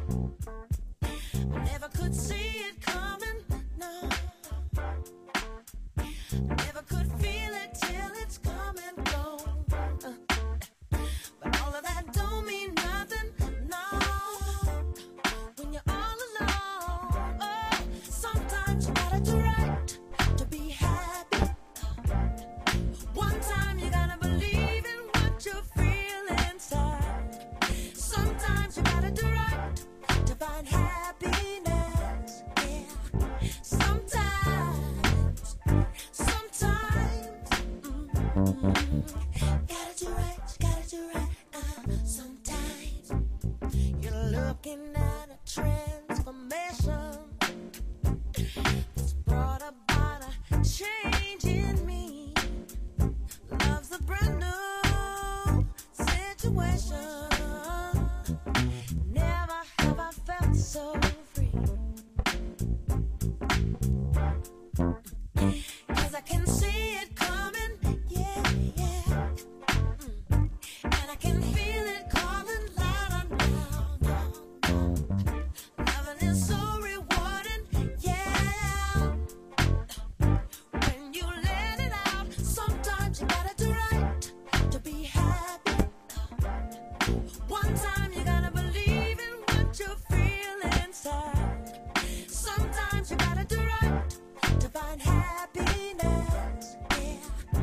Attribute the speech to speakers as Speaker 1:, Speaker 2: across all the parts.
Speaker 1: I never could see it coming, no. Never could feel it till it's come and gone. But all of that don't mean nothing, no. When you're all alone, oh, sometimes you gotta do right to be happy. One time you gotta believe in what you feel inside. Sometimes you gotta do right to find happiness, yeah. Sometimes, gotta do right, gotta do right. Sometimes you're looking at a transformation that's brought about a change in me. Love's a brand new situation. Never have I felt so free. 'Cause I can see it coming, yeah, yeah. And I can feel it calling louder now. Loving is so rewarding, yeah. When you let it out, sometimes you gotta do right to be happy. One time you gotta believe in what you feel inside. Sometimes you gotta do right to find happiness, yeah.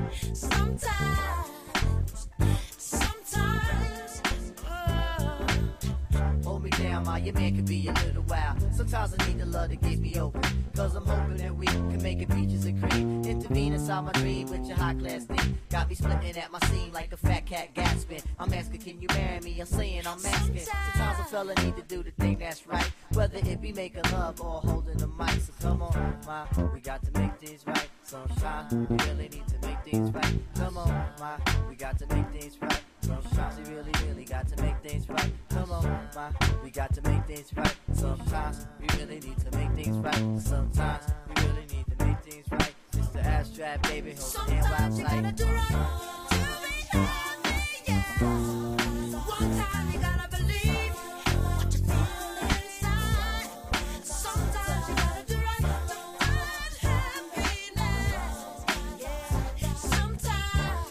Speaker 1: Sometimes, oh.
Speaker 2: Hold me down, ma, your man can be a little wild. Sometimes I need the love to get me open, 'cause I'm hoping that we can make it peaches and cream. Intervene inside my dream with your high class thing. Got me splitting at my seam like a fat cat gasping. I'm asking, can you marry me? I'm saying I'm asking. Sometimes a fella need to do the thing that's right, whether it be making love or holding the mic. So come on, ma, we got to make things right. Sunshine, we really need to make things right. Come on, ma, we got to make things right. Sometimes we really, really got to make things right. Come on, ma, we got to make things right. Sometimes we really need to make things right. Sometimes we really need to make things right. It's the abstract, baby, hold your hand while
Speaker 1: Sometimes you gotta
Speaker 2: I'm
Speaker 1: do right to be happy, yeah. One time you gotta believe what you feel inside. Sometimes you gotta do right to find happiness, yeah. Sometimes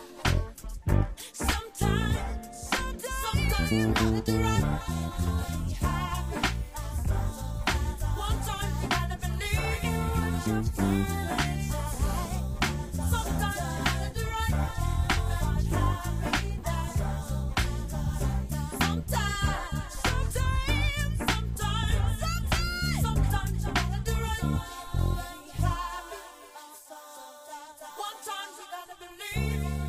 Speaker 1: you gotta do right to be happy. One time you gotta believe in what you feel inside. Sometimes you gotta do right to find happiness. Sometimes you gotta do right to be happy. One time you gotta believe.